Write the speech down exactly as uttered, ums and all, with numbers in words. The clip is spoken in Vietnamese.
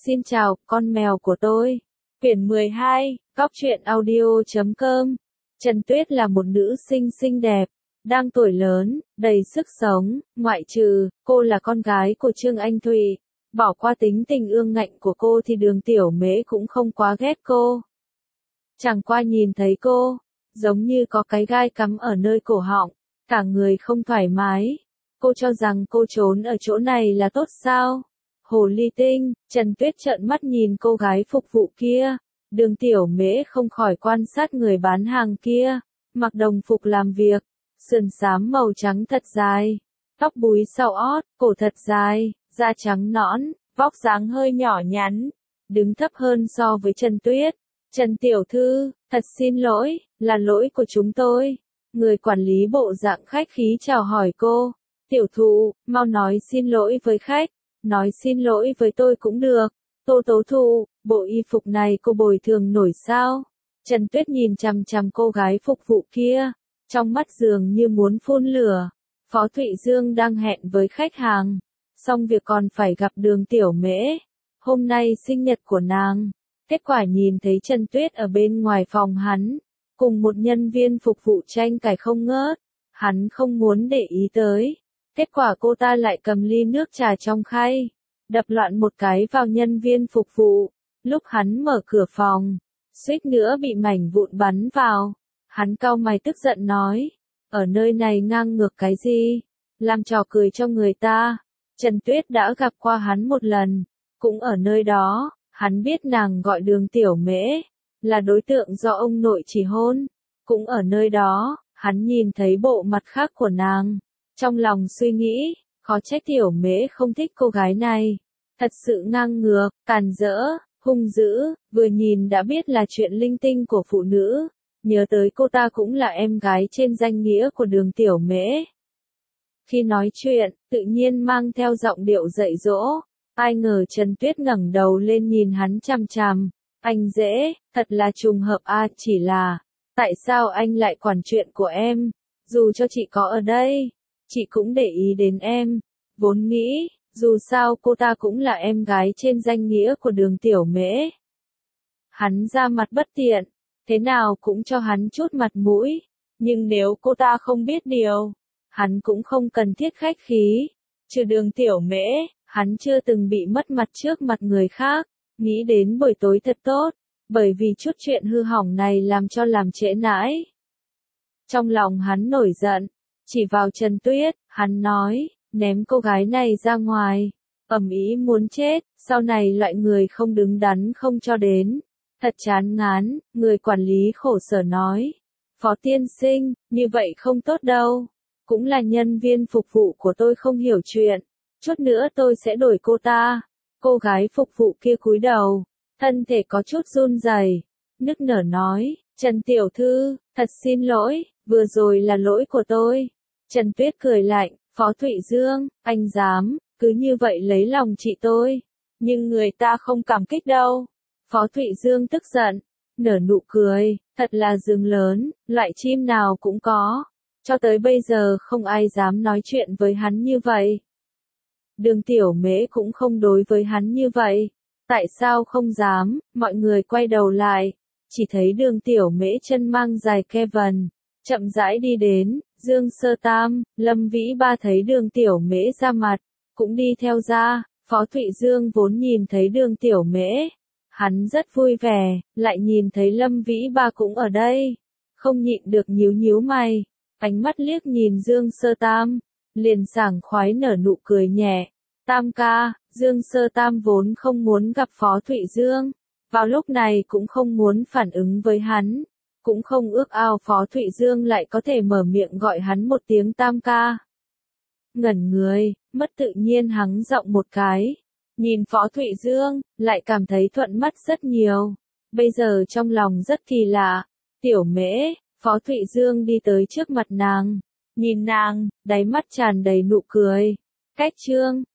Xin chào, con mèo của tôi. Quyển mười hai, Góc truyện audio chấm com. Trần Tuyết là một nữ sinh xinh đẹp, đang tuổi lớn, đầy sức sống, ngoại trừ, cô là con gái của Trương Anh Thụy. Bỏ qua tính tình ương ngạnh của cô thì Đường Tiểu Mễ cũng không quá ghét cô. Chẳng qua nhìn thấy cô, giống như có cái gai cắm ở nơi cổ họng, cả người không thoải mái. Cô cho rằng cô trốn ở chỗ này là tốt sao? Hồ ly tinh, Trần Tuyết trợn mắt nhìn cô gái phục vụ kia. Đường Tiểu Mễ không khỏi quan sát người bán hàng kia, mặc đồng phục làm việc, sườn xám màu trắng thật dài, tóc búi sau ót, cổ thật dài, da trắng nõn, vóc dáng hơi nhỏ nhắn, đứng thấp hơn so với Trần Tuyết. Trần tiểu thư, thật xin lỗi, là lỗi của chúng tôi. Người quản lý bộ dạng khách khí chào hỏi cô. Tiểu thụ, mau nói xin lỗi với khách. Nói xin lỗi với tôi cũng được. Tô Tố Thụ, bộ y phục này cô bồi thường nổi sao? Trần Tuyết nhìn chằm chằm cô gái phục vụ kia, trong mắt dường như muốn phun lửa. Phó Thụy Dương đang hẹn với khách hàng, xong việc còn phải gặp Đường Tiểu Mễ. Hôm nay sinh nhật của nàng, kết quả nhìn thấy Trần Tuyết ở bên ngoài phòng hắn, cùng một nhân viên phục vụ tranh cãi không ngớt. Hắn không muốn để ý tới. Kết quả cô ta lại cầm ly nước trà trong khay, đập loạn một cái vào nhân viên phục vụ. Lúc hắn mở cửa phòng, suýt nữa bị mảnh vụn bắn vào. Hắn cau mày tức giận nói, ở nơi này ngang ngược cái gì, làm trò cười cho người ta. Trần Tuyết đã gặp qua hắn một lần, cũng ở nơi đó, hắn biết nàng gọi Đường Tiểu Mễ, là đối tượng do ông nội chỉ hôn. Cũng ở nơi đó, hắn nhìn thấy bộ mặt khác của nàng. Trong lòng suy nghĩ, khó trách Tiểu Mễ không thích cô gái này. Thật sự ngang ngược, càn rỡ, hung dữ, vừa nhìn đã biết là chuyện linh tinh của phụ nữ. Nhớ tới cô ta cũng là em gái trên danh nghĩa của Đường Tiểu Mễ. Khi nói chuyện, tự nhiên mang theo giọng điệu dạy dỗ. Ai ngờ Trần Tuyết ngẩng đầu lên nhìn hắn chằm chằm. Anh dễ, thật là trùng hợp a, chỉ là, tại sao anh lại quản chuyện của em? Dù cho chị có ở đây, chị cũng để ý đến em. Vốn nghĩ, dù sao cô ta cũng là em gái trên danh nghĩa của Đường Tiểu Mễ. Hắn ra mặt bất tiện, thế nào cũng cho hắn chút mặt mũi. Nhưng nếu cô ta không biết điều, hắn cũng không cần thiết khách khí. Trừ Đường Tiểu Mễ, hắn chưa từng bị mất mặt trước mặt người khác. Nghĩ đến buổi tối thật tốt, bởi vì chút chuyện hư hỏng này làm cho làm trễ nãi. Trong lòng hắn nổi giận, chỉ vào Trần Tuyết, hắn nói, ném cô gái này ra ngoài. Ầm ĩ muốn chết, sau này loại người không đứng đắn không cho đến. Thật chán ngán, người quản lý khổ sở nói. Phó tiên sinh, như vậy không tốt đâu. Cũng là nhân viên phục vụ của tôi không hiểu chuyện. Chút nữa tôi sẽ đổi cô ta. Cô gái phục vụ kia cúi đầu, thân thể có chút run rẩy, nức nở nói, Trần tiểu thư, thật xin lỗi, vừa rồi là lỗi của tôi. Trần Tuyết cười lạnh, Phó Thụy Dương, anh dám, cứ như vậy lấy lòng chị tôi. Nhưng người ta không cảm kích đâu. Phó Thụy Dương tức giận, nở nụ cười, thật là rừng lớn, loại chim nào cũng có. Cho tới bây giờ không ai dám nói chuyện với hắn như vậy. Đường Tiểu Mễ cũng không đối với hắn như vậy. Tại sao không dám? Mọi người quay đầu lại, chỉ thấy Đường Tiểu Mễ chân mang dài Kevin, chậm rãi đi đến. Dương Sơ Tam, Lâm Vĩ Ba thấy Đường Tiểu Mễ ra mặt, cũng đi theo ra. Phó Thụy Dương vốn nhìn thấy Đường Tiểu Mễ, hắn rất vui vẻ, lại nhìn thấy Lâm Vĩ Ba cũng ở đây, không nhịn được nhíu nhíu mày, ánh mắt liếc nhìn Dương Sơ Tam, liền sảng khoái nở nụ cười nhẹ. Tam ca, Dương Sơ Tam vốn không muốn gặp Phó Thụy Dương, vào lúc này cũng không muốn phản ứng với hắn, cũng không ước ao Phó Thụy Dương lại có thể mở miệng gọi hắn một tiếng Tam ca. Ngẩn người, mất tự nhiên hắng giọng một cái, nhìn Phó Thụy Dương, lại cảm thấy thuận mắt rất nhiều, bây giờ trong lòng rất kỳ lạ. Tiểu Mễ, Phó Thụy Dương đi tới trước mặt nàng, nhìn nàng, đáy mắt tràn đầy nụ cười. Cách Trương